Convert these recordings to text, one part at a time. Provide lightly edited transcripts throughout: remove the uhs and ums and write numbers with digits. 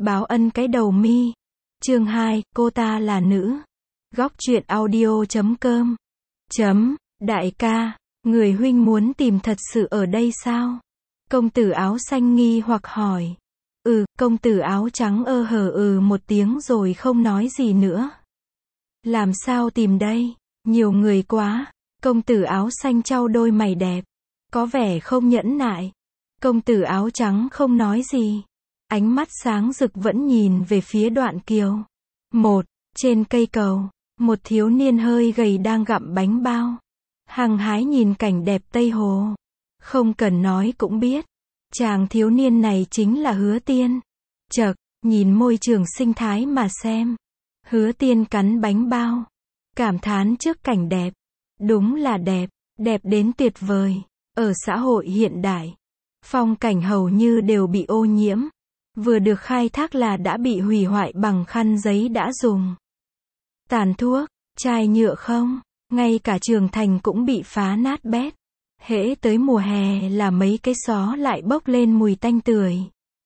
Báo ân cái đầu mi. Chương 2, cô ta là nữ. Góc truyện audio.com. Đại ca, người huynh muốn tìm thật sự ở đây sao? Công tử áo xanh nghi hoặc hỏi. Công tử áo trắng hờ một tiếng rồi không nói gì nữa. Làm sao tìm đây? Nhiều người quá. Công tử áo xanh chau đôi mày đẹp. Có vẻ không nhẫn nại. Công tử áo trắng không nói gì. Ánh mắt sáng rực vẫn nhìn về phía Đoạn Kiều. Trên cây cầu, một thiếu niên hơi gầy đang gặm bánh bao. Hăng hái nhìn cảnh đẹp Tây Hồ. Không cần nói cũng biết. Chàng thiếu niên này chính là Hứa Tiên. Chậc, nhìn môi trường sinh thái mà xem. Hứa Tiên cắn bánh bao. Cảm thán trước cảnh đẹp. Đúng là đẹp, đẹp đến tuyệt vời. Ở xã hội hiện đại, phong cảnh hầu như đều bị ô nhiễm. Vừa được khai thác là đã bị hủy hoại bằng khăn giấy đã dùng. Tàn thuốc, chai nhựa không, ngay cả trường thành cũng bị phá nát bét. Hễ tới mùa hè là mấy cái xó lại bốc lên mùi tanh tưởi.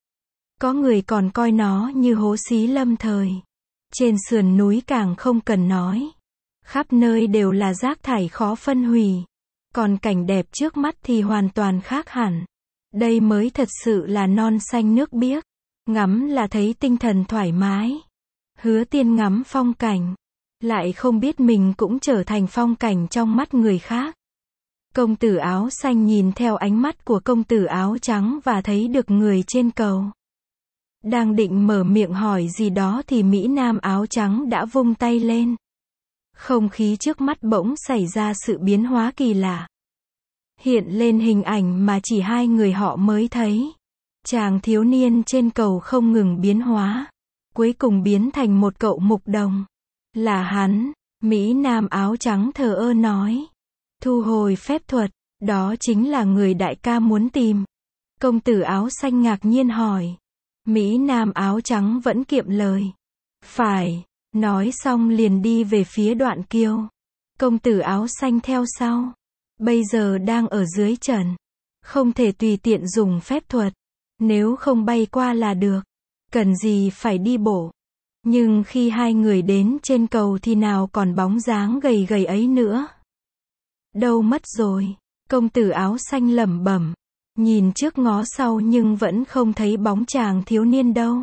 Có người còn coi nó như hố xí lâm thời. Trên sườn núi càng không cần nói. Khắp nơi đều là rác thải khó phân hủy. Còn cảnh đẹp trước mắt thì hoàn toàn khác hẳn. Đây mới thật sự là non xanh nước biếc. Ngắm là thấy tinh thần thoải mái. Hứa Tiên ngắm phong cảnh. Lại không biết mình cũng trở thành phong cảnh trong mắt người khác. Công tử áo xanh nhìn theo ánh mắt của công tử áo trắng và thấy được người trên cầu. Đang định mở miệng hỏi gì đó thì Mỹ Nam áo trắng đã vung tay lên. Không khí trước mắt bỗng xảy ra sự biến hóa kỳ lạ. Hiện lên hình ảnh mà chỉ hai người họ mới thấy. Chàng thiếu niên trên cầu không ngừng biến hóa. Cuối cùng biến thành một cậu mục đồng. Là hắn. Mỹ Nam áo trắng thờ ơ nói. Thu hồi phép thuật. Đó chính là người đại ca muốn tìm. Công tử áo xanh ngạc nhiên hỏi. Mỹ Nam áo trắng vẫn kiệm lời. Phải. Nói xong liền đi về phía Đoạn Kiều. Công tử áo xanh theo sau. Bây giờ đang ở dưới trần. Không thể tùy tiện dùng phép thuật. Nếu không bay qua là được. Cần gì phải đi bộ. Nhưng khi hai người đến trên cầu thì nào còn bóng dáng gầy gầy ấy nữa. Đâu mất rồi. Công tử áo xanh lẩm bẩm. Nhìn trước ngó sau nhưng vẫn không thấy bóng chàng thiếu niên đâu.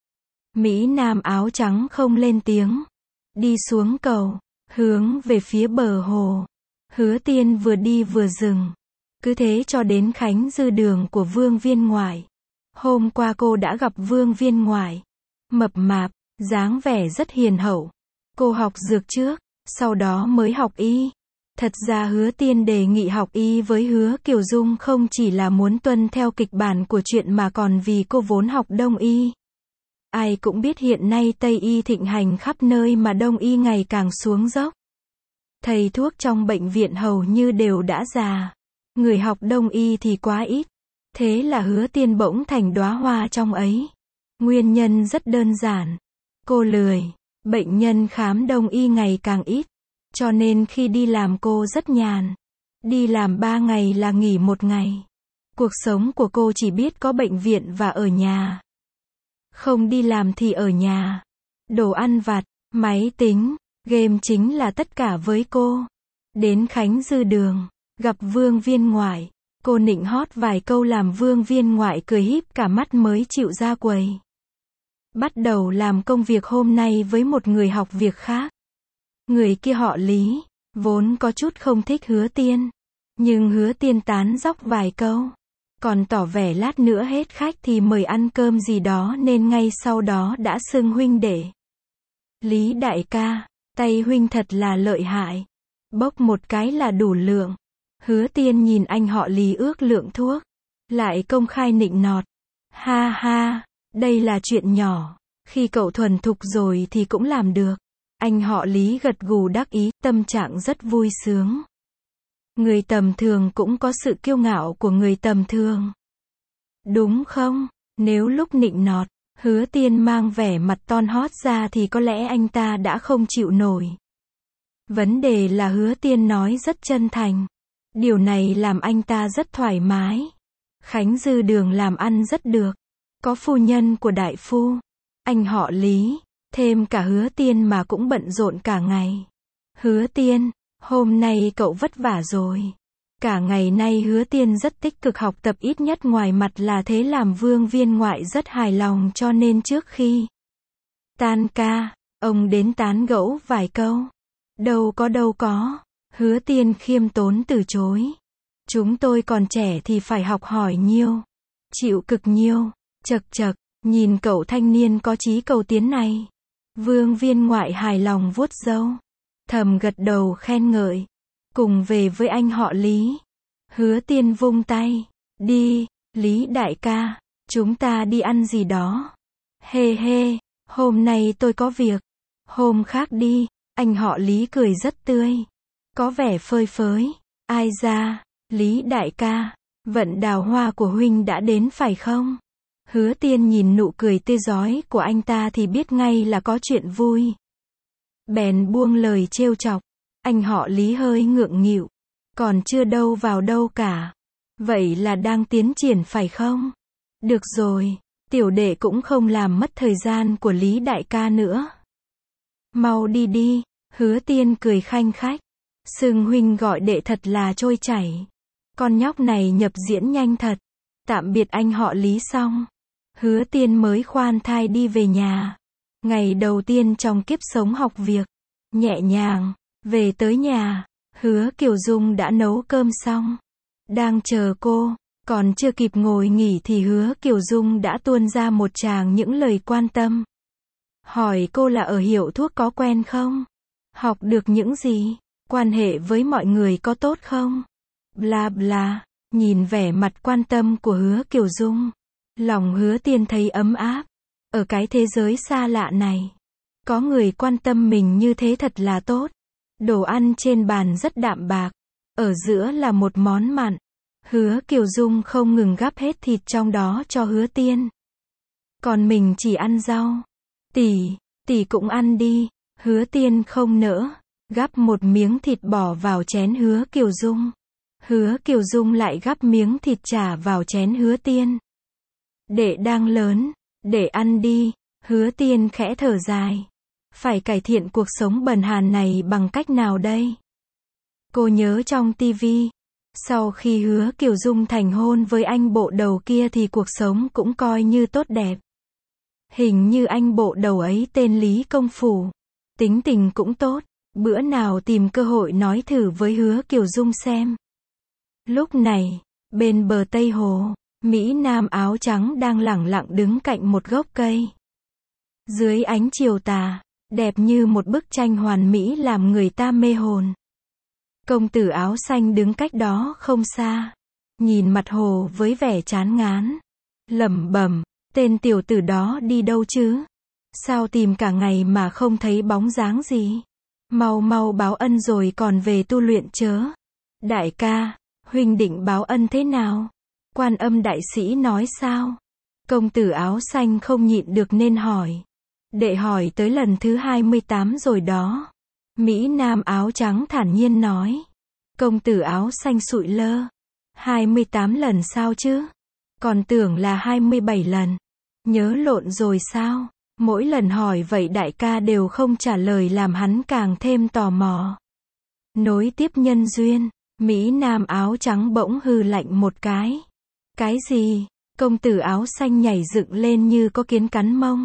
Mỹ Nam áo trắng không lên tiếng. Đi xuống cầu. Hướng về phía bờ hồ. Hứa Tiên vừa đi vừa dừng. Cứ thế cho đến Khánh Dư Đường của Vương Viên Ngoại. Hôm qua cô đã gặp Vương Viên Ngoại. Mập mạp, dáng vẻ rất hiền hậu. Cô học dược trước, sau đó mới học y. Thật ra Hứa Tiên đề nghị học y với Hứa Kiều Dung không chỉ là muốn tuân theo kịch bản của chuyện mà còn vì cô vốn học Đông y. Ai cũng biết hiện nay Tây y thịnh hành khắp nơi mà Đông y ngày càng xuống dốc. Thầy thuốc trong bệnh viện hầu như đều đã già. Người học Đông y thì quá ít. Thế là Hứa Tiên bỗng thành đóa hoa trong ấy. Nguyên nhân rất đơn giản. Cô lười. Bệnh nhân khám Đông y ngày càng ít. Cho nên khi đi làm cô rất nhàn. Đi làm 3 ngày là nghỉ 1 ngày. Cuộc sống của cô chỉ biết có bệnh viện và ở nhà. Không đi làm thì ở nhà. Đồ ăn vặt, máy tính, game chính là tất cả với cô. Đến Khánh Dư Đường, gặp Vương Viên Ngoại. Cô nịnh hót vài câu làm Vương Viên Ngoại cười híp cả mắt mới chịu ra quầy. Bắt đầu làm công việc hôm nay với một người học việc khác. Người kia họ Lý, vốn có chút không thích Hứa Tiên. Nhưng Hứa Tiên tán dóc vài câu. Còn tỏ vẻ lát nữa hết khách thì mời ăn cơm gì đó nên ngay sau đó đã xưng huynh đệ. Lý đại ca, tay huynh thật là lợi hại. Bốc một cái là đủ lượng. Hứa Tiên nhìn anh họ Lý ước lượng thuốc. Lại công khai nịnh nọt. Ha ha, đây là chuyện nhỏ. Khi cậu thuần thục rồi thì cũng làm được. Anh họ Lý gật gù đắc ý, tâm trạng rất vui sướng. Người tầm thường cũng có sự kiêu ngạo của người tầm thường. Đúng không? Nếu lúc nịnh nọt, Hứa Tiên mang vẻ mặt ton hót ra thì có lẽ anh ta đã không chịu nổi. Vấn đề là Hứa Tiên nói rất chân thành. Điều này làm anh ta rất thoải mái. Khánh Dư Đường làm ăn rất được. Có phu nhân của đại phu. anh họ Lý, thêm cả Hứa Tiên mà cũng bận rộn cả ngày. Hứa Tiên, hôm nay cậu vất vả rồi. Cả ngày nay Hứa Tiên rất tích cực học tập, ít nhất ngoài mặt là thế, làm Vương Viên Ngoại rất hài lòng, cho nên trước khi tan ca, ông đến tán gẫu vài câu. Đâu có. Hứa Tiên khiêm tốn từ chối. Chúng tôi còn trẻ thì phải học hỏi nhiều, chịu cực nhiều. Chậc chậc, nhìn cậu thanh niên có chí cầu tiến này. Vương Viên Ngoại hài lòng vuốt râu, thầm gật đầu khen ngợi. Cùng về với anh họ Lý. Hứa Tiên vung tay. Đi, Lý đại ca, chúng ta đi ăn gì đó. Hê hê, hôm nay tôi có việc. Hôm khác đi, anh họ Lý cười rất tươi. Có vẻ phơi phới. Ai ra, Lý đại ca, vận đào hoa của huynh đã đến phải không? Hứa Tiên nhìn nụ cười tươi rói của anh ta thì biết ngay là có chuyện vui. Bèn buông lời trêu chọc. Anh họ Lý hơi ngượng nghịu. Còn chưa đâu vào đâu cả. Vậy là đang tiến triển phải không? Được rồi, tiểu đệ cũng không làm mất thời gian của Lý đại ca nữa. Mau đi đi, Hứa Tiên cười khanh khách. Xưng huynh gọi đệ thật là trôi chảy. Con nhóc này nhập diễn nhanh thật. Tạm biệt anh họ Lý xong. Hứa Tiên mới khoan thai đi về nhà. Ngày đầu tiên trong kiếp sống học việc. Nhẹ nhàng, về tới nhà. Hứa Kiều Dung đã nấu cơm xong. Đang chờ cô. Còn chưa kịp ngồi nghỉ thì Hứa Kiều Dung đã tuôn ra một tràng những lời quan tâm. Hỏi cô là ở hiệu thuốc có quen không? Học được những gì? Quan hệ với mọi người có tốt không? Bla bla. Nhìn vẻ mặt quan tâm của Hứa Kiều Dung, lòng Hứa Tiên thấy ấm áp. Ở cái thế giới xa lạ này, có người quan tâm mình như thế thật là tốt. Đồ ăn trên bàn rất đạm bạc. Ở giữa là một món mặn. Hứa Kiều Dung không ngừng gắp hết thịt trong đó cho Hứa Tiên. Còn mình chỉ ăn rau. Tỷ cũng ăn đi. Hứa Tiên không nỡ. Gắp một miếng thịt bỏ vào chén Hứa Kiều Dung. Hứa Kiều Dung lại gắp miếng thịt trả vào chén Hứa Tiên. Đệ đang lớn, để ăn đi. Hứa Tiên khẽ thở dài. Phải cải thiện cuộc sống bần hàn này bằng cách nào đây? Cô nhớ trong tivi, sau khi Hứa Kiều Dung thành hôn với anh bộ đầu kia thì cuộc sống cũng coi như tốt đẹp. Hình như anh bộ đầu ấy tên Lý Công Phủ. Tính tình cũng tốt. Bữa nào tìm cơ hội nói thử với Hứa Kiều Dung xem. Lúc này, bên bờ Tây Hồ, Mỹ Nam áo trắng đang lẳng lặng đứng cạnh một gốc cây. Dưới ánh chiều tà, đẹp như một bức tranh hoàn mỹ làm người ta mê hồn. Công tử áo xanh đứng cách đó không xa, nhìn mặt hồ với vẻ chán ngán, lẩm bẩm, tên tiểu tử đó đi đâu chứ? Sao tìm cả ngày mà không thấy bóng dáng gì? Mau mau báo ân rồi còn về tu luyện chớ. Đại ca, huynh định báo ân thế nào? Quan Âm đại sĩ nói sao? Công tử áo xanh không nhịn được nên hỏi. Đệ hỏi tới lần thứ 28 rồi đó. Mỹ Nam áo trắng thản nhiên nói. Công tử áo xanh sụi lơ. 28 lần sao chứ? Còn tưởng là 27 lần. Nhớ lộn rồi sao? Mỗi lần hỏi vậy đại ca đều không trả lời làm hắn càng thêm tò mò. Nối tiếp nhân duyên, Mỹ Nam áo trắng bỗng hừ lạnh một cái. Cái gì? Công tử áo xanh nhảy dựng lên như có kiến cắn mông.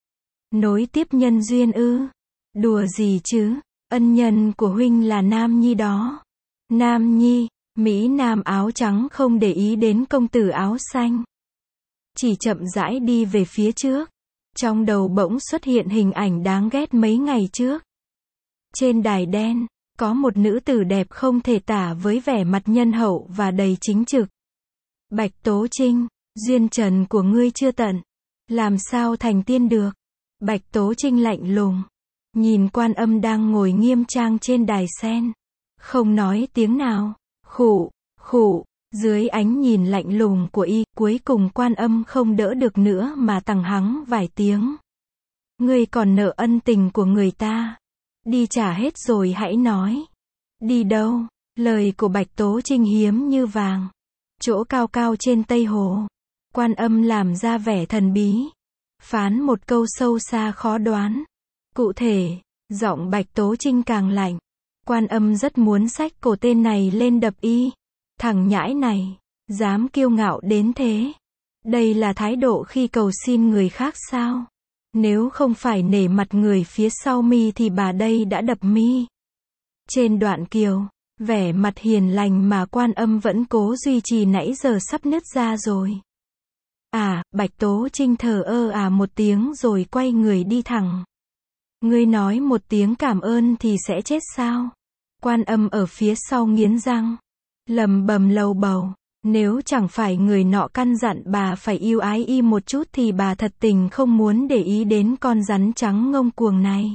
Nối tiếp nhân duyên ư? Đùa gì chứ? Ân nhân của huynh là Nam Nhi đó. Nam Nhi, Mỹ Nam áo trắng không để ý đến công tử áo xanh. Chỉ chậm rãi đi về phía trước. Trong đầu bỗng xuất hiện hình ảnh đáng ghét mấy ngày trước. Trên đài đen, có một nữ tử đẹp không thể tả với vẻ mặt nhân hậu và đầy chính trực. Bạch Tố Trinh, duyên trần của ngươi chưa tận. Làm sao thành tiên được? Bạch Tố Trinh lạnh lùng. Nhìn Quan Âm đang ngồi nghiêm trang trên đài sen. Không nói tiếng nào. Khụ, khụ. Dưới ánh nhìn lạnh lùng của y, cuối cùng Quan Âm không đỡ được nữa mà tằng hắng vài tiếng. Ngươi còn nợ ân tình của người ta. Đi trả hết rồi hãy nói. Đi đâu? Lời của Bạch Tố Trinh hiếm như vàng. Chỗ cao cao trên Tây Hồ. Quan Âm làm ra vẻ thần bí. phán một câu sâu xa khó đoán. Cụ thể, giọng Bạch Tố Trinh càng lạnh. Quan Âm rất muốn xách cổ tên này lên đập y. Thằng nhãi này, dám kiêu ngạo đến thế. Đây là thái độ khi cầu xin người khác sao? Nếu không phải nể mặt người phía sau mi thì bà đây đã đập mi. Trên đoạn kiều, vẻ mặt hiền lành mà Quan Âm vẫn cố duy trì nãy giờ sắp nứt ra rồi. Bạch Tố Trinh thờ ơ một tiếng rồi quay người đi thẳng. Ngươi nói một tiếng cảm ơn thì sẽ chết sao? Quan Âm ở phía sau nghiến răng, lầm bầm lầu bầu. Nếu chẳng phải người nọ căn dặn bà phải yêu ái y một chút thì bà thật tình không muốn để ý đến con rắn trắng ngông cuồng này.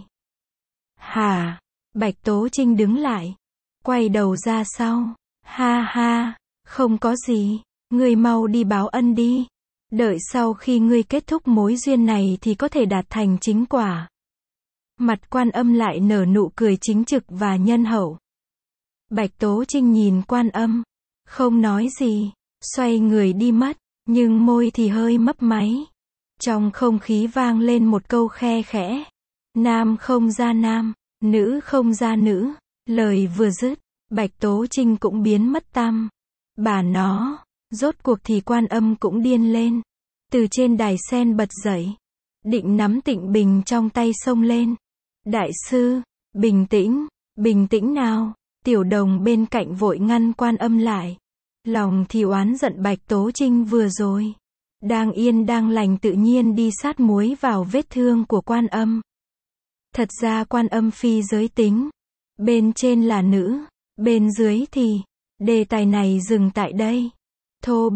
Hả? Bạch Tố Trinh đứng lại, quay đầu ra sau. Ha ha, không có gì, ngươi mau đi báo ân đi. Đợi sau khi ngươi kết thúc mối duyên này thì có thể đạt thành chính quả. Mặt Quan Âm lại nở nụ cười chính trực và nhân hậu. Bạch Tố Trinh nhìn Quan Âm, không nói gì, xoay người đi mất, nhưng môi thì hơi mấp máy. Trong không khí vang lên một câu khe khẽ. Nam không ra nam, nữ không ra nữ. Lời vừa dứt, Bạch Tố Trinh cũng biến mất tăm. Bà nó, rốt cuộc thì Quan Âm cũng điên lên. Từ trên đài sen bật dậy, định nắm tịnh bình trong tay xông lên. Đại sư, bình tĩnh nào. Tiểu Đồng bên cạnh vội ngăn Quan Âm lại. Lòng thì oán giận Bạch Tố Trinh vừa rồi. Đang yên đang lành tự nhiên đi sát muối vào vết thương của Quan Âm. Thật ra Quan Âm phi giới tính. Bên trên là nữ, bên dưới thì, đề tài này dừng tại đây. Thô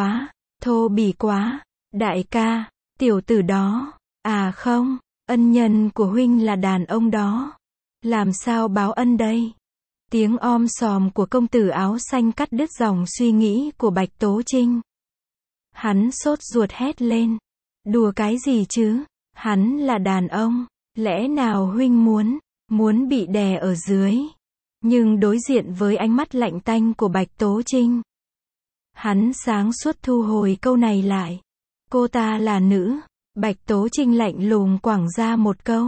bỉ quá, đại ca, tiểu tử đó, không, ân nhân của huynh là đàn ông đó. Làm sao báo ân đây? Tiếng om sòm của công tử áo xanh cắt đứt dòng suy nghĩ của Bạch Tố Trinh. Hắn sốt ruột hét lên. Đùa cái gì chứ? Hắn là đàn ông. Lẽ nào huynh muốn bị đè ở dưới? Nhưng đối diện với ánh mắt lạnh tanh của Bạch Tố Trinh, hắn sáng suốt thu hồi câu này lại. Cô ta là nữ. Bạch Tố Trinh lạnh lùng quẳng ra một câu.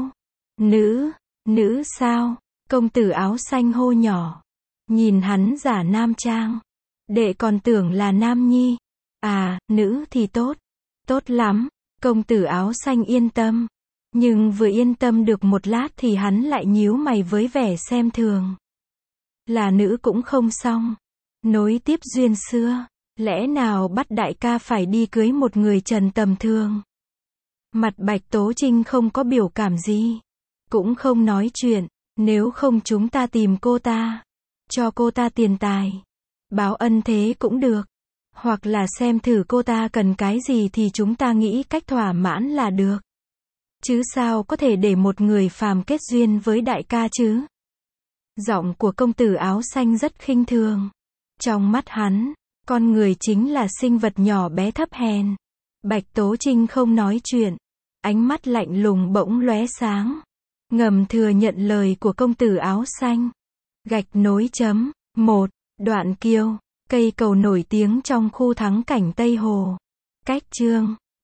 Nữ sao? Công tử áo xanh hô nhỏ. Nhìn hắn giả nam trang. Đệ còn tưởng là nam nhi. Nữ thì tốt. Tốt lắm. Công tử áo xanh yên tâm. Nhưng vừa yên tâm được một lát thì hắn lại nhíu mày với vẻ xem thường. Là nữ cũng không xong. Nối tiếp duyên xưa. Lẽ nào bắt đại ca phải đi cưới một người trần tầm thường? Mặt Bạch Tố Trinh không có biểu cảm gì. Cũng không nói chuyện. Nếu không chúng ta tìm cô ta. Cho cô ta tiền tài. Báo ân thế cũng được. Hoặc là xem thử cô ta cần cái gì thì chúng ta nghĩ cách thỏa mãn là được. Chứ sao có thể để một người phàm kết duyên với đại ca chứ? Giọng của công tử áo xanh rất khinh thường. Trong mắt hắn, con người chính là sinh vật nhỏ bé thấp hèn. Bạch Tố Trinh không nói chuyện. Ánh mắt lạnh lùng bỗng lóe sáng. Ngầm thừa nhận lời của công tử áo xanh. Gạch nối chấm. 1. Đoạn kiêu. Cây cầu nổi tiếng trong khu thắng cảnh Tây Hồ. Cách chương